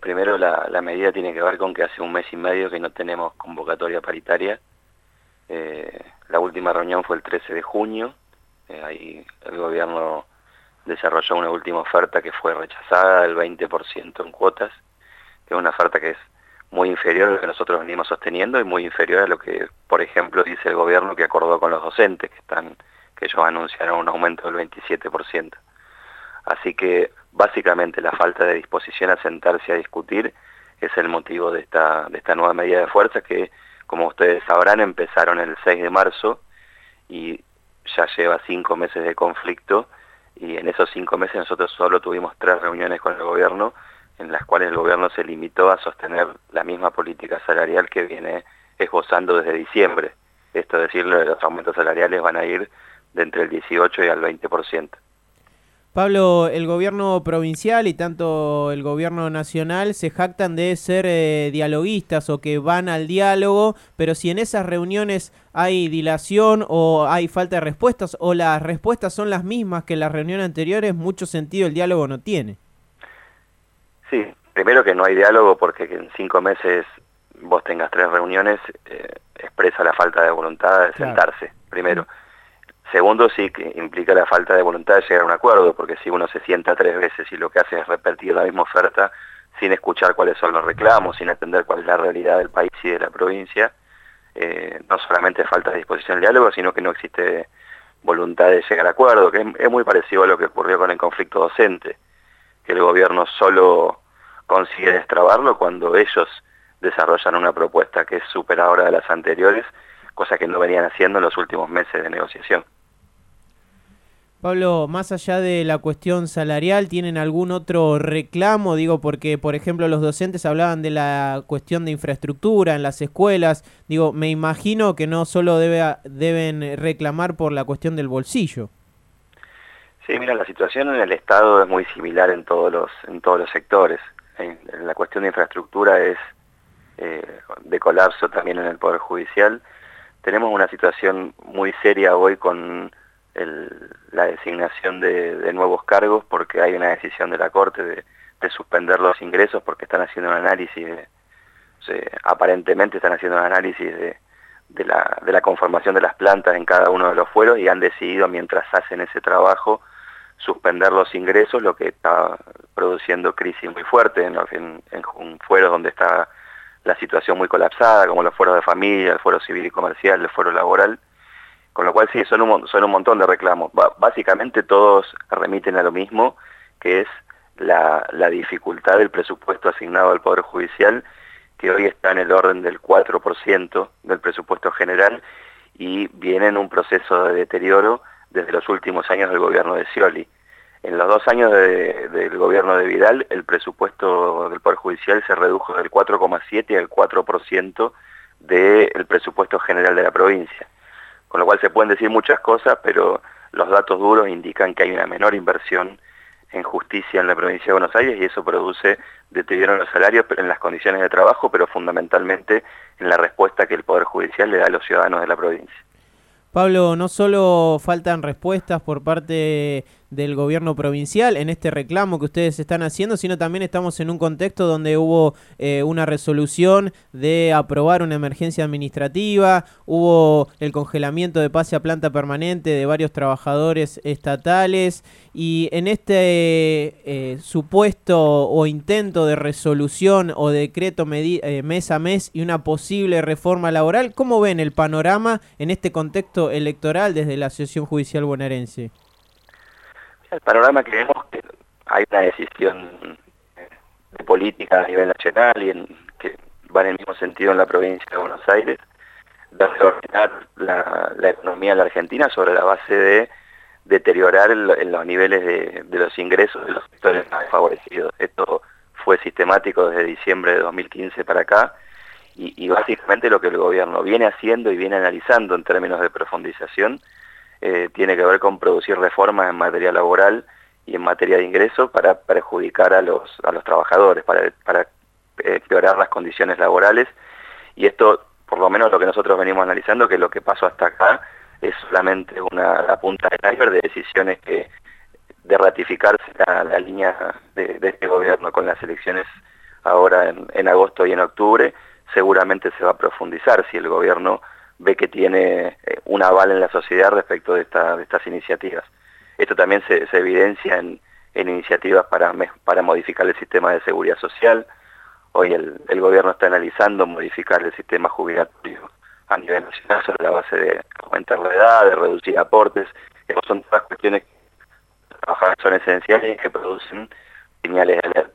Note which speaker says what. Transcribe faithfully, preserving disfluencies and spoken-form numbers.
Speaker 1: Primero la, la medida tiene que ver con que hace un mes y medio que no tenemos convocatoria paritaria. Eh, la última reunión fue el trece de junio, eh, ahí el gobierno desarrolló una última oferta que fue rechazada del veinte por ciento en cuotas, que es una oferta que es muy inferior a lo que nosotros venimos sosteniendo y muy inferior a lo que, por ejemplo, dice el gobierno que acordó con los docentes, que están que ellos anunciaron un aumento del veintisiete por ciento. Así que básicamente la falta de disposición a sentarse a discutir es el motivo de esta, de esta nueva medida de fuerza que, como ustedes sabrán, empezaron el seis de marzo y ya lleva cinco meses de conflicto, y en esos cinco meses nosotros solo tuvimos tres reuniones con el gobierno, en las cuales el gobierno se limitó a sostener la misma política salarial que viene esbozando desde diciembre. Esto es decir, los aumentos salariales van a ir de entre el dieciocho y al veinte por ciento.
Speaker 2: Pablo, el gobierno provincial y tanto el gobierno nacional se jactan de ser eh, dialoguistas o que van al diálogo, pero si en esas reuniones hay dilación o hay falta de respuestas o las respuestas son las mismas que en las reuniones anteriores, mucho sentido el diálogo no tiene.
Speaker 1: Sí, primero que no hay diálogo porque que en cinco meses vos tengas tres reuniones eh, expresa la falta de voluntad de
Speaker 2: Claro.
Speaker 1: sentarse, primero. Mm. Segundo, sí que implica la falta de voluntad de llegar a un acuerdo, porque si uno se sienta tres veces y lo que hace es repetir la misma oferta sin escuchar cuáles son los reclamos, sin entender cuál es la realidad del país y de la provincia, eh, no solamente falta de disposición al diálogo, sino que no existe voluntad de llegar a acuerdo, que es, es muy parecido a lo que ocurrió con el conflicto docente, que el gobierno solo consigue destrabarlo cuando ellos desarrollan una propuesta que es superadora de las anteriores, cosa que no venían haciendo en los últimos meses de negociación.
Speaker 2: Pablo, más allá de la cuestión salarial, ¿tienen algún otro reclamo? Digo, porque, por ejemplo, los docentes hablaban de la cuestión de infraestructura en las escuelas. Digo, me imagino que no solo debe, deben reclamar por la cuestión del bolsillo.
Speaker 1: Sí, mira, la situación en el Estado es muy similar en todos los, en todos los sectores. En, en la cuestión de infraestructura es eh, de colapso también en el Poder Judicial. Tenemos una situación muy seria hoy con el, la designación de, de nuevos cargos, porque hay una decisión de la Corte de, de suspender los ingresos porque están haciendo un análisis, de, o sea, aparentemente están haciendo un análisis de, de, la, de la conformación de las plantas en cada uno de los fueros y han decidido, mientras hacen ese trabajo, suspender los ingresos, lo que está produciendo crisis muy fuerte en, en, en fueros donde está la situación muy colapsada, como los fueros de familia, el fuero civil y comercial, el fuero laboral, con lo cual sí, son un, son un montón de reclamos. B- básicamente todos remiten a lo mismo, que es la, la dificultad del presupuesto asignado al Poder Judicial, que hoy está en el orden del cuatro por ciento del presupuesto general y viene en un proceso de deterioro desde los últimos años del gobierno de Scioli. En los dos años de, del gobierno de Vidal, el presupuesto del Poder Judicial se redujo del cuatro coma siete al cuatro por ciento del presupuesto general de la provincia. Con lo cual se pueden decir muchas cosas, pero los datos duros indican que hay una menor inversión en justicia en la provincia de Buenos Aires y eso produce deterioro en los salarios, pero en las condiciones de trabajo, pero fundamentalmente en la respuesta que el Poder Judicial le da a los ciudadanos de la provincia.
Speaker 2: Pablo, no solo faltan respuestas por parte del gobierno provincial en este reclamo que ustedes están haciendo, sino también estamos en un contexto donde hubo eh, una resolución de aprobar una emergencia administrativa, hubo el congelamiento de pase a planta permanente de varios trabajadores estatales y en este eh, supuesto o intento de resolución o decreto eh, mes a mes y una posible reforma laboral, ¿cómo ven el panorama en este contexto electoral desde la Asociación Judicial Bonaerense?
Speaker 1: El panorama que vemos que hay una decisión de política a nivel nacional y en, que va en el mismo sentido en la provincia de Buenos Aires, de reordenar la, la economía de la Argentina sobre la base de deteriorar el, el, los niveles de, de los ingresos de los sectores más desfavorecidos. Esto fue sistemático desde diciembre de dos mil quince para acá y, y básicamente lo que el gobierno viene haciendo y viene analizando en términos de profundización Eh, tiene que ver con producir reformas en materia laboral y en materia de ingresos para perjudicar a los a los trabajadores, para, para empeorar las condiciones laborales, y esto, por lo menos lo que nosotros venimos analizando, que lo que pasó hasta acá es solamente una la punta del iceberg de decisiones que de ratificarse la, la línea de, de este gobierno con las elecciones ahora en, en agosto y en octubre, seguramente se va a profundizar si el gobierno ve que tiene eh, un aval en la sociedad respecto de, esta, de estas iniciativas. Esto también se, se evidencia en, en iniciativas para, para modificar el sistema de seguridad social. Hoy el, el gobierno está analizando modificar el sistema jubilatorio a nivel nacional sobre la base de aumentar la edad, de reducir aportes. Esas son todas cuestiones que son esenciales y que producen señales de alerta.